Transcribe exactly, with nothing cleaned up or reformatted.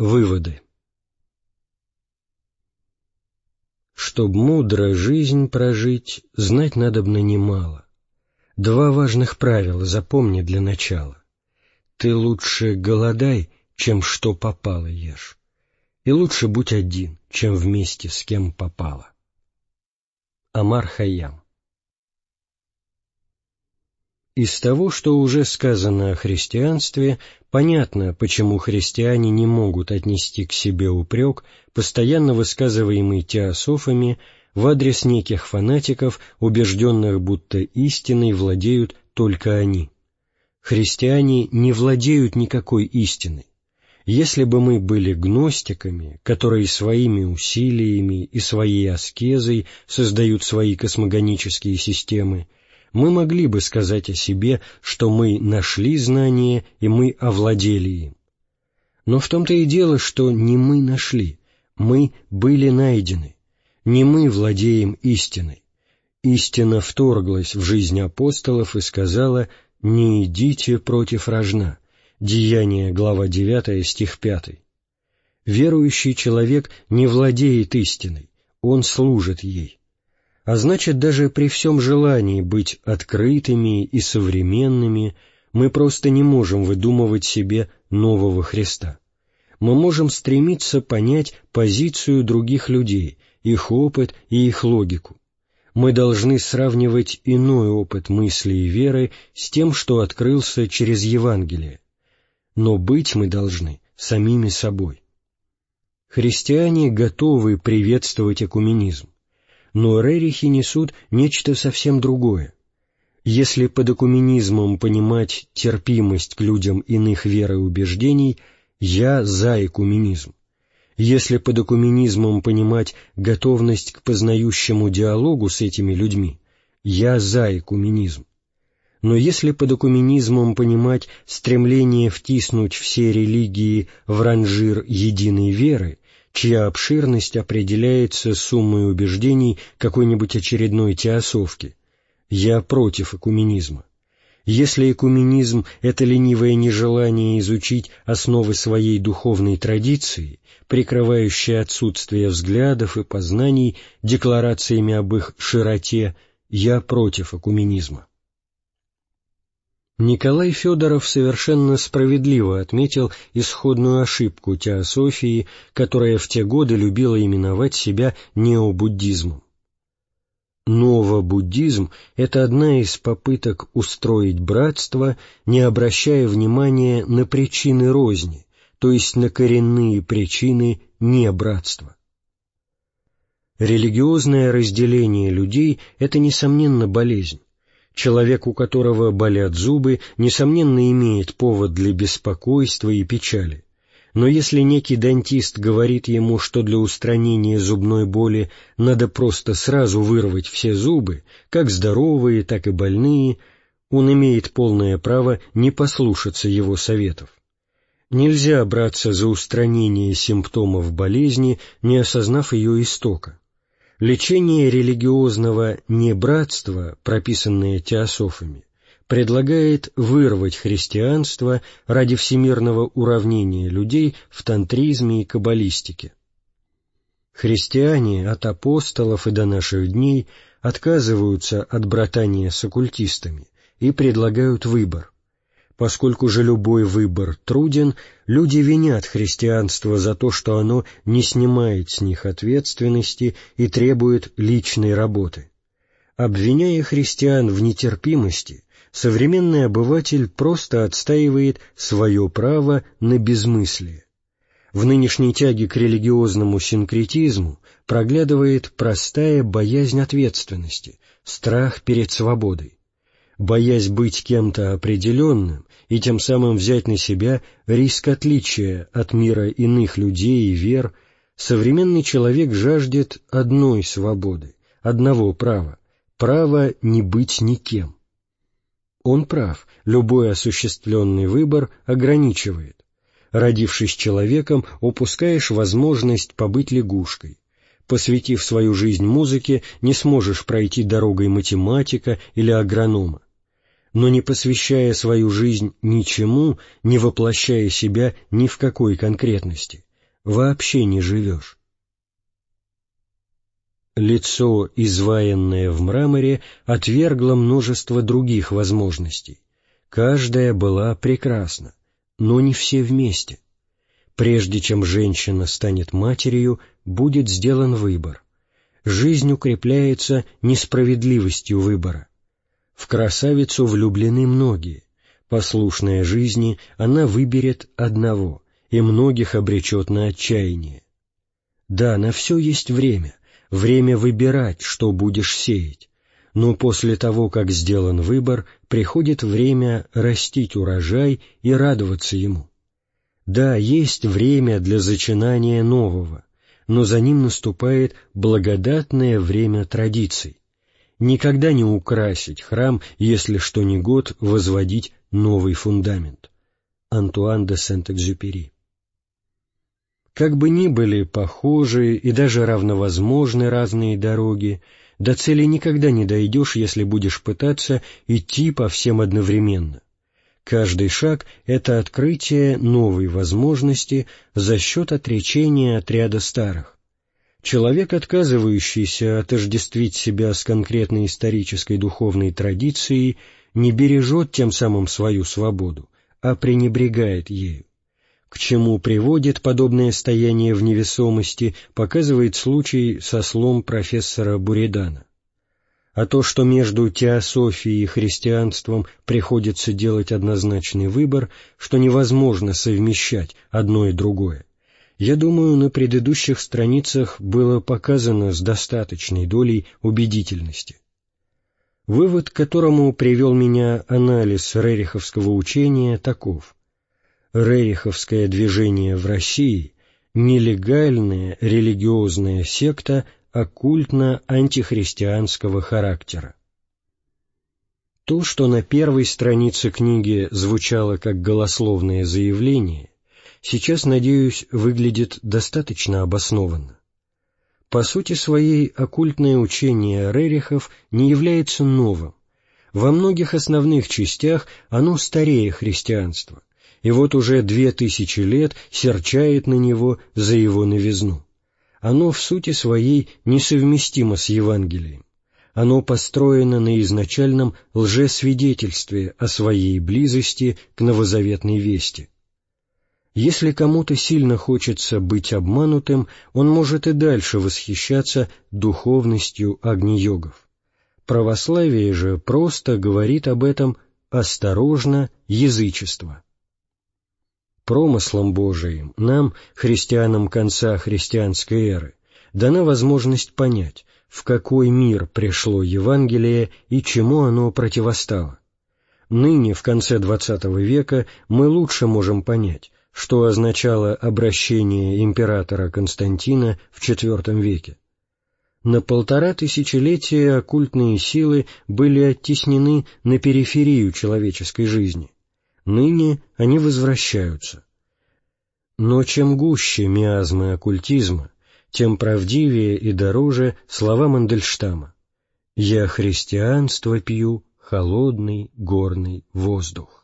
Выводы. Чтоб мудро жизнь прожить, знать надобно немало. Два важных правила запомни для начала. Ты лучше голодай, чем что попало ешь, и лучше будь один, чем вместе с кем попало. Омар Хайям. Из того, что уже сказано о христианстве, понятно, почему христиане не могут отнести к себе упрек, постоянно высказываемый теософами в адрес неких фанатиков, убежденных, будто истиной владеют только они. Христиане не владеют никакой истиной. Если бы мы были гностиками, которые своими усилиями и своей аскезой создают свои космогонические системы, мы могли бы сказать о себе, что мы нашли знание и мы овладели им. Но в том-то и дело, что не мы нашли, мы были найдены, не мы владеем истиной. Истина вторглась в жизнь апостолов и сказала: «Не идите против рожна». Деяния, глава девятая, стих пятый. Верующий человек не владеет истиной, он служит ей. А значит, даже при всем желании быть открытыми и современными, мы просто не можем выдумывать себе нового Христа. Мы можем стремиться понять позицию других людей, их опыт и их логику. Мы должны сравнивать иной опыт мысли и веры с тем, что открылся через Евангелие. Но быть мы должны самими собой. Христиане готовы приветствовать экуменизм, но рерихи несут нечто совсем другое. Если под экуменизмом понимать терпимость к людям иных вер и убеждений, я за экуменизм. Если под экуменизмом понимать готовность к познающему диалогу с этими людьми, я за экуменизм. Но если под экуменизмом понимать стремление втиснуть все религии в ранжир единой веры, чья обширность определяется суммой убеждений какой-нибудь очередной теософки, я против экуменизма. Если экуменизм — это ленивое нежелание изучить основы своей духовной традиции, прикрывающее отсутствие взглядов и познаний декларациями об их широте, я против экуменизма. Николай Федоров совершенно справедливо отметил исходную ошибку теософии, которая в те годы любила именовать себя необуддизмом. Новобуддизм — это одна из попыток устроить братство, не обращая внимания на причины розни, то есть на коренные причины небратства. Религиозное разделение людей — это, несомненно, болезнь. Человек, у которого болят зубы, несомненно, имеет повод для беспокойства и печали. Но если некий дантист говорит ему, что для устранения зубной боли надо просто сразу вырвать все зубы, как здоровые, так и больные, он имеет полное право не послушаться его советов. Нельзя браться за устранение симптомов болезни, не осознав ее истока. Лечение религиозного небратства, прописанное теософами, предлагает вырвать христианство ради всемирного уравнения людей в тантризме и каббалистике. Христиане от апостолов и до наших дней отказываются от братания с оккультистами и предлагают выбор. Поскольку же любой выбор труден, люди винят христианство за то, что оно не снимает с них ответственности и требует личной работы. Обвиняя христиан в нетерпимости, современный обыватель просто отстаивает свое право на безмыслие. В нынешней тяге к религиозному синкретизму проглядывает простая боязнь ответственности, страх перед свободой. Боясь быть кем-то определенным и тем самым взять на себя риск отличия от мира иных людей и вер, современный человек жаждет одной свободы, одного права, права не быть никем. Он прав, любой осуществленный выбор ограничивает. Родившись человеком, упускаешь возможность побыть лягушкой. Посвятив свою жизнь музыке, не сможешь пройти дорогой математика или агронома. Но не посвящая свою жизнь ничему, не воплощая себя ни в какой конкретности, вообще не живешь. Лицо, изваянное в мраморе, отвергло множество других возможностей. Каждая была прекрасна, но не все вместе. Прежде чем женщина станет матерью, будет сделан выбор. Жизнь укрепляется несправедливостью выбора. В красавицу влюблены многие. Послушная жизни, она выберет одного, и многих обречет на отчаяние. Да, на все есть время. Время выбирать, что будешь сеять, но после того, как сделан выбор, приходит время растить урожай и радоваться ему. Да, есть время для зачинания нового, но за ним наступает благодатное время традиций. Никогда не украсить храм, если что ни год возводить новый фундамент. Антуан де Сент-Экзюпери. Как бы ни были похожи и даже равновозможны разные дороги, до цели никогда не дойдешь, если будешь пытаться идти по всем одновременно. Каждый шаг — это открытие новой возможности за счет отречения от ряда старых. Человек, отказывающийся отождествить себя с конкретной исторической духовной традицией, не бережет тем самым свою свободу, а пренебрегает ею. К чему приводит подобное стояние в невесомости, показывает случай со слом профессора Буредана. А то, что между теософией и христианством приходится делать однозначный выбор, что невозможно совмещать одно и другое, я думаю, на предыдущих страницах было показано с достаточной долей убедительности. Вывод, к которому привел меня анализ рериховского учения, таков. Рериховское движение в России — нелегальная религиозная секта оккультно-антихристианского характера. То, что на первой странице книги звучало как голословное заявление, сейчас, надеюсь, выглядит достаточно обоснованно. По сути своей, оккультное учение Рерихов не является новым. Во многих основных частях оно старее христианства, и вот уже две тысячи лет серчает на него за его новизну. Оно в сути своей несовместимо с Евангелием. Оно построено на изначальном лжесвидетельстве о своей близости к новозаветной вести. Если кому-то сильно хочется быть обманутым, он может и дальше восхищаться духовностью Агни-йогов. Православие же просто говорит об этом осторожно язычество. Промыслом Божиим нам, христианам конца христианской эры, дана возможность понять, в какой мир пришло Евангелие и чему оно противостало. Ныне, в конце двадцатого века, мы лучше можем понять, что означало обращение императора Константина в четвертом веке. На полтора тысячелетия оккультные силы были оттеснены на периферию человеческой жизни. Ныне они возвращаются. Но чем гуще миазмы оккультизма, тем правдивее и дороже слова Мандельштама: «Я христианство пью, холодный горный воздух».